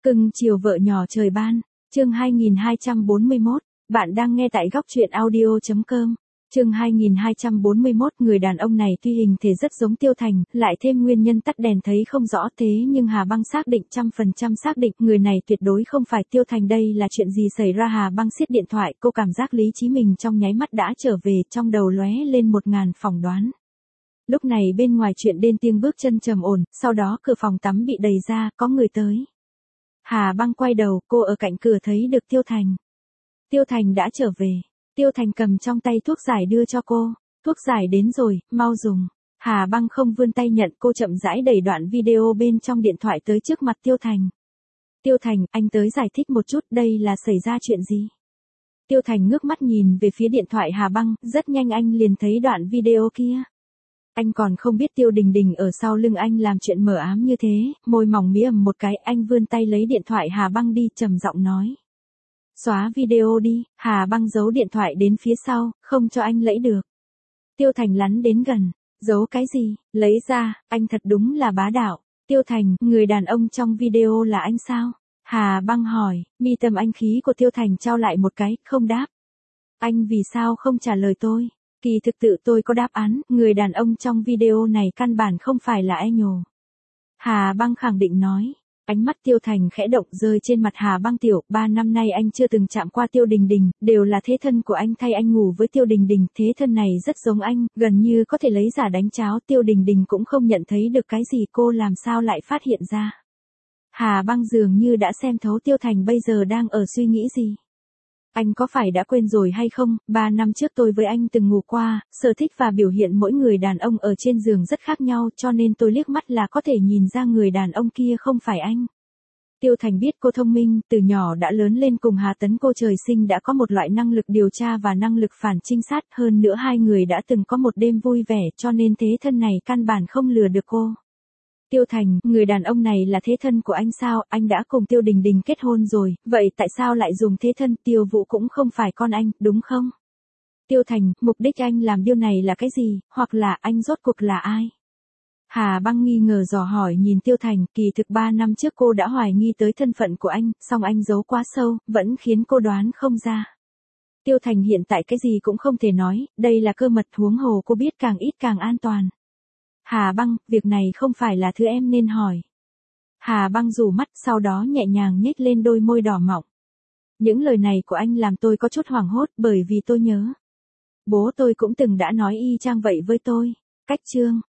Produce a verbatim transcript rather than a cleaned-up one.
Cưng chiều vợ nhỏ trời ban, chương hai nghìn hai trăm bốn mươi mốt, bạn đang nghe tại góc truyện audio.com. Chương hai nghìn hai trăm bốn mươi mốt, người đàn ông này tuy hình thể rất giống Tiêu Thành, lại thêm nguyên nhân tắt đèn thấy không rõ, thế nhưng Hà Băng xác định trăm phần trăm xác định người này tuyệt đối không phải Tiêu Thành. Đây là chuyện gì xảy ra? Hà Băng siết điện thoại, cô cảm giác lý trí mình trong nháy mắt đã trở về, trong đầu lóe lên một ngàn phỏng đoán. Lúc này bên ngoài chuyện đên tiếng bước chân trầm ổn, sau đó cửa phòng tắm bị đẩy ra, có người tới. Hà Băng quay đầu, cô ở cạnh cửa thấy được Tiêu Thành. Tiêu Thành đã trở về. Tiêu Thành cầm trong tay thuốc giải đưa cho cô. Thuốc giải đến rồi, mau dùng. Hà Băng không vươn tay nhận, cô chậm rãi đẩy đoạn video bên trong điện thoại tới trước mặt Tiêu Thành. Tiêu Thành, anh tới giải thích một chút, đây là xảy ra chuyện gì? Tiêu Thành ngước mắt nhìn về phía điện thoại Hà Băng, rất nhanh anh liền thấy đoạn video kia. Anh còn không biết Tiêu Đình Đình ở sau lưng anh làm chuyện mờ ám như thế, môi mỏng mí ầm một cái, anh vươn tay lấy điện thoại Hà Băng đi, trầm giọng nói. Xóa video đi. Hà Băng giấu điện thoại đến phía sau, không cho anh lẫy được. Tiêu Thành lắn đến gần. Giấu cái gì? Lấy ra, anh thật đúng là bá đạo. Tiêu Thành, người đàn ông trong video là anh sao? Hà Băng hỏi, mi tâm anh khí của Tiêu Thành trao lại một cái, không đáp. Anh vì sao không trả lời tôi? Kỳ thực tự tôi có đáp án, người đàn ông trong video này căn bản không phải là ai nhồ. Hà Băng khẳng định nói. Ánh mắt Tiêu Thành khẽ động rơi trên mặt Hà Băng. Tiểu, ba năm nay anh chưa từng chạm qua Tiêu Đình Đình, đều là thế thân của anh thay anh ngủ với Tiêu Đình Đình, thế thân này rất giống anh, gần như có thể lấy giả đánh cháo. Tiêu Đình Đình cũng không nhận thấy được cái gì, cô làm sao lại phát hiện ra. Hà Băng dường như đã xem thấu Tiêu Thành bây giờ đang ở suy nghĩ gì. Anh có phải đã quên rồi hay không, ba năm trước tôi với anh từng ngủ qua, sở thích và biểu hiện mỗi người đàn ông ở trên giường rất khác nhau, cho nên tôi liếc mắt là có thể nhìn ra người đàn ông kia không phải anh. Tiêu Thành biết cô thông minh, từ nhỏ đã lớn lên cùng Hà Tấn, cô trời sinh đã có một loại năng lực điều tra và năng lực phản trinh sát, hơn nữa hai người đã từng có một đêm vui vẻ, cho nên thế thân này căn bản không lừa được cô. Tiêu Thành, người đàn ông này là thế thân của anh sao? Anh đã cùng Tiêu Đình Đình kết hôn rồi, vậy tại sao lại dùng thế thân? Tiêu Vũ cũng không phải con anh, đúng không? Tiêu Thành, mục đích anh làm điều này là cái gì, hoặc là anh rốt cuộc là ai? Hà Băng nghi ngờ dò hỏi nhìn Tiêu Thành, kỳ thực ba năm trước cô đã hoài nghi tới thân phận của anh, song anh giấu quá sâu, vẫn khiến cô đoán không ra. Tiêu Thành hiện tại cái gì cũng không thể nói, đây là cơ mật, huống hồ cô biết càng ít càng an toàn. Hà Băng, việc này không phải là thứ em nên hỏi. Hà Băng rủ mắt, sau đó nhẹ nhàng nhếch lên đôi môi đỏ mọng. Những lời này của anh làm tôi có chút hoảng hốt, bởi vì tôi nhớ. Bố tôi cũng từng đã nói y chang vậy với tôi. Cách chương,